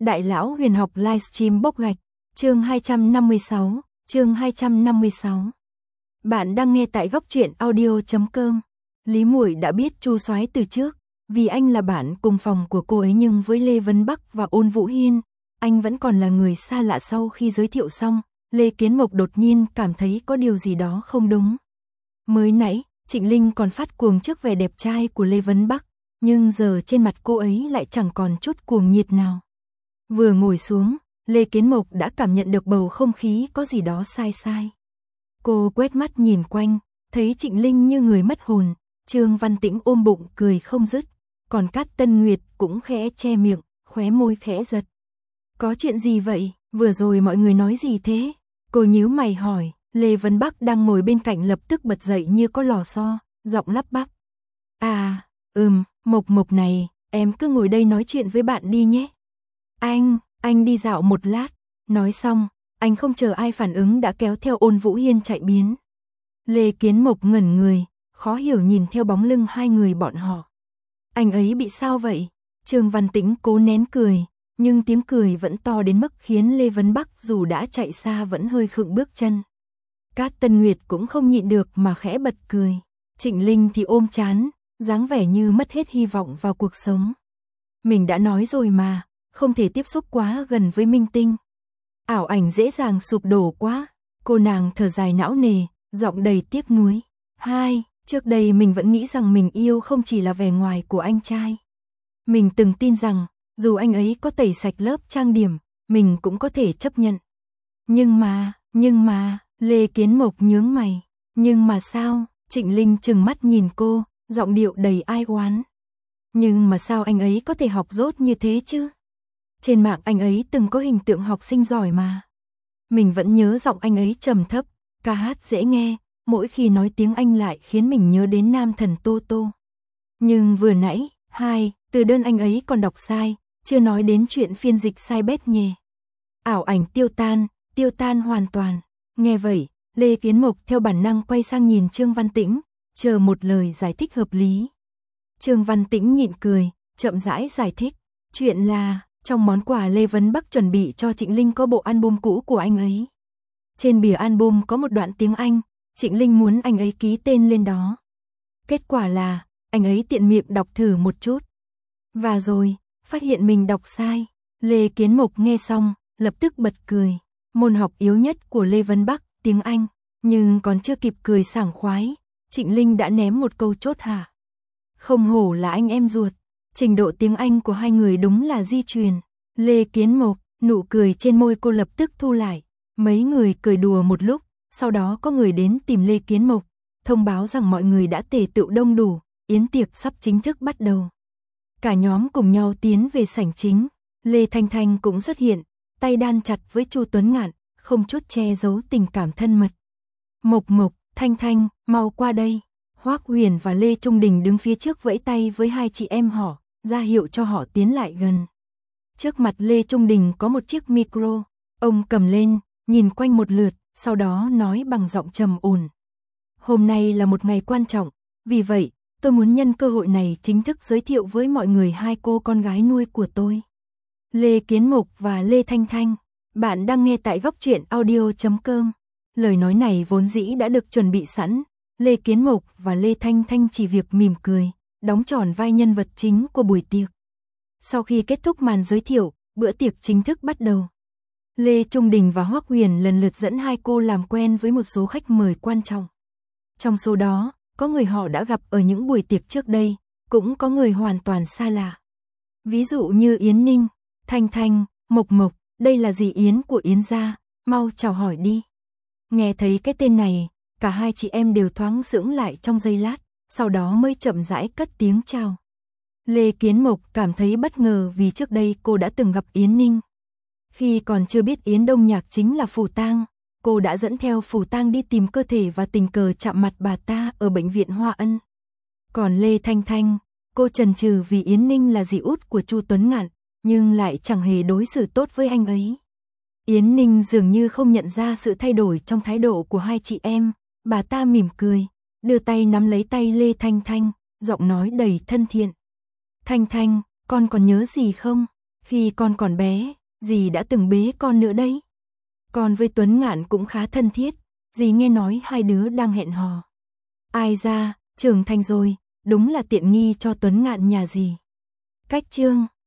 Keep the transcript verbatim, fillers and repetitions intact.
Đại lão huyền học livestream bốc gạch, chương hai trăm năm mươi sáu, chương hai trăm năm mươi sáu. Bạn đang nghe tại góc truyện audio chấm com. Lý Muội đã biết Chu Soái từ trước, vì anh là bạn cùng phòng của cô ấy, nhưng với Lê Vấn Bắc và Ôn Vũ Hiên, anh vẫn còn là người xa lạ. Sau khi giới thiệu xong, Lê Kiến Mộc đột nhiên cảm thấy có điều gì đó không đúng. Mới nãy, Trịnh Linh còn phát cuồng trước vẻ đẹp trai của Lê Vấn Bắc, nhưng giờ trên mặt cô ấy lại chẳng còn chút cuồng nhiệt nào. Vừa ngồi xuống, Lê Kiến Mộc đã cảm nhận được bầu không khí có gì đó sai sai. Cô quét mắt nhìn quanh, thấy Trịnh Linh như người mất hồn, Trương Văn Tĩnh ôm bụng cười không dứt, còn Cát Tân Nguyệt cũng khẽ che miệng, khóe môi khẽ giật. Có chuyện gì vậy? Vừa rồi mọi người nói gì thế? Cô nhíu mày hỏi. Lê Vấn Bắc đang ngồi bên cạnh lập tức bật dậy như có lò xo, giọng lắp bắp. À, ừm, Mộc Mộc này, em cứ ngồi đây nói chuyện với bạn đi nhé. Anh, anh đi dạo một lát. Nói xong, anh không chờ ai phản ứng đã kéo theo Ôn Vũ Hiên chạy biến. Lê Kiến Mộc ngẩn người, khó hiểu nhìn theo bóng lưng hai người bọn họ. Anh ấy bị sao vậy? Trương Văn Tĩnh cố nén cười, nhưng tiếng cười vẫn to đến mức khiến Lê Vấn Bắc dù đã chạy xa vẫn hơi khựng bước chân. Cát Tân Nguyệt cũng không nhịn được mà khẽ bật cười. Trịnh Linh thì ôm chán, dáng vẻ như mất hết hy vọng vào cuộc sống. Mình đã nói rồi mà, không thể tiếp xúc quá gần với minh tinh. Ảo ảnh dễ dàng sụp đổ quá. Cô nàng thở dài não nề, giọng đầy tiếc nuối. Hai, trước đây mình vẫn nghĩ rằng mình yêu không chỉ là vẻ ngoài của anh trai. Mình từng tin rằng, dù anh ấy có tẩy sạch lớp trang điểm, mình cũng có thể chấp nhận. Nhưng mà, nhưng mà... Lê Kiến Mộc nhướng mày. Nhưng mà sao? Trịnh Linh trừng mắt nhìn cô, giọng điệu đầy ai oán. Nhưng mà sao anh ấy có thể học dốt như thế chứ? Trên mạng anh ấy từng có hình tượng học sinh giỏi mà. Mình vẫn nhớ giọng anh ấy trầm thấp, ca hát dễ nghe, mỗi khi nói tiếng Anh lại khiến mình nhớ đến nam thần Tô Tô. Nhưng vừa nãy, hai, từ đơn anh ấy còn đọc sai, chưa nói đến chuyện phiên dịch sai bét nhè. Ảo ảnh tiêu tan, tiêu tan hoàn toàn. Nghe vậy, Lê Kiến Mộc theo bản năng quay sang nhìn Trương Văn Tĩnh, chờ một lời giải thích hợp lý. Trương Văn Tĩnh nhịn cười, chậm rãi giải thích. Chuyện là, trong món quà Lê Vấn Bắc chuẩn bị cho Trịnh Linh có bộ album cũ của anh ấy. Trên bìa album có một đoạn tiếng Anh, Trịnh Linh muốn anh ấy ký tên lên đó. Kết quả là, anh ấy tiện miệng đọc thử một chút. Và rồi, phát hiện mình đọc sai. Lê Kiến Mộc nghe xong, lập tức bật cười. Môn học yếu nhất của Lê Vấn Bắc, tiếng Anh, nhưng còn chưa kịp cười sảng khoái, Trịnh Linh đã ném một câu chốt hạ. Không hổ là anh em ruột, trình độ tiếng Anh của hai người đúng là di truyền. Lê Kiến Mộc, nụ cười trên môi cô lập tức thu lại, mấy người cười đùa một lúc, sau đó có người đến tìm Lê Kiến Mộc, thông báo rằng mọi người đã tề tựu đông đủ, yến tiệc sắp chính thức bắt đầu. Cả nhóm cùng nhau tiến về sảnh chính, Lê Thanh Thanh cũng xuất hiện. Tay đan chặt với Chu Tuấn Ngạn, không chút che giấu tình cảm thân mật. Mộc Mộc, Thanh Thanh, mau qua đây. Hoắc Huyền và Lê Trung Đình đứng phía trước vẫy tay với hai chị em họ, ra hiệu cho họ tiến lại gần. Trước mặt Lê Trung Đình có một chiếc micro, ông cầm lên, nhìn quanh một lượt, sau đó nói bằng giọng trầm ổn. Hôm nay là một ngày quan trọng, vì vậy, tôi muốn nhân cơ hội này chính thức giới thiệu với mọi người hai cô con gái nuôi của tôi. Lê Kiến Mộc và Lê Thanh Thanh, bạn đang nghe tại góc truyện audio chấm com. Lời nói này vốn dĩ đã được chuẩn bị sẵn, Lê Kiến Mộc và Lê Thanh Thanh chỉ việc mỉm cười, đóng tròn vai nhân vật chính của buổi tiệc. Sau khi kết thúc màn giới thiệu, bữa tiệc chính thức bắt đầu. Lê Trung Đình và Hoắc Huyền lần lượt dẫn hai cô làm quen với một số khách mời quan trọng. Trong số đó, có người họ đã gặp ở những buổi tiệc trước đây, cũng có người hoàn toàn xa lạ. Ví dụ như Yến Ninh. Thanh Thanh, Mộc Mộc, đây là dì Yến của Yến gia, mau chào hỏi đi. Nghe thấy cái tên này, cả hai chị em đều thoáng sững lại trong giây lát, sau đó mới chậm rãi cất tiếng chào. Lê Kiến Mộc cảm thấy bất ngờ vì trước đây cô đã từng gặp Yến Ninh. Khi còn chưa biết Yến Đông Nhạc chính là Phù Tang, cô đã dẫn theo Phù Tang đi tìm cơ thể và tình cờ chạm mặt bà ta ở bệnh viện Hoa Ân. Còn Lê Thanh Thanh, cô chần chừ vì Yến Ninh là dì út của Chu Tuấn Ngạn, nhưng lại chẳng hề đối xử tốt với anh ấy. Yến Ninh dường như không nhận ra sự thay đổi trong thái độ của hai chị em, bà ta mỉm cười, đưa tay nắm lấy tay Lê Thanh Thanh, giọng nói đầy thân thiện. Thanh Thanh, con còn nhớ gì không? Khi con còn bé, dì đã từng bế con nữa đấy. Con với Tuấn Ngạn cũng khá thân thiết, dì nghe nói hai đứa đang hẹn hò. Ai ra, trưởng thành rồi, đúng là tiện nghi cho Tuấn Ngạn nhà dì. Cách chương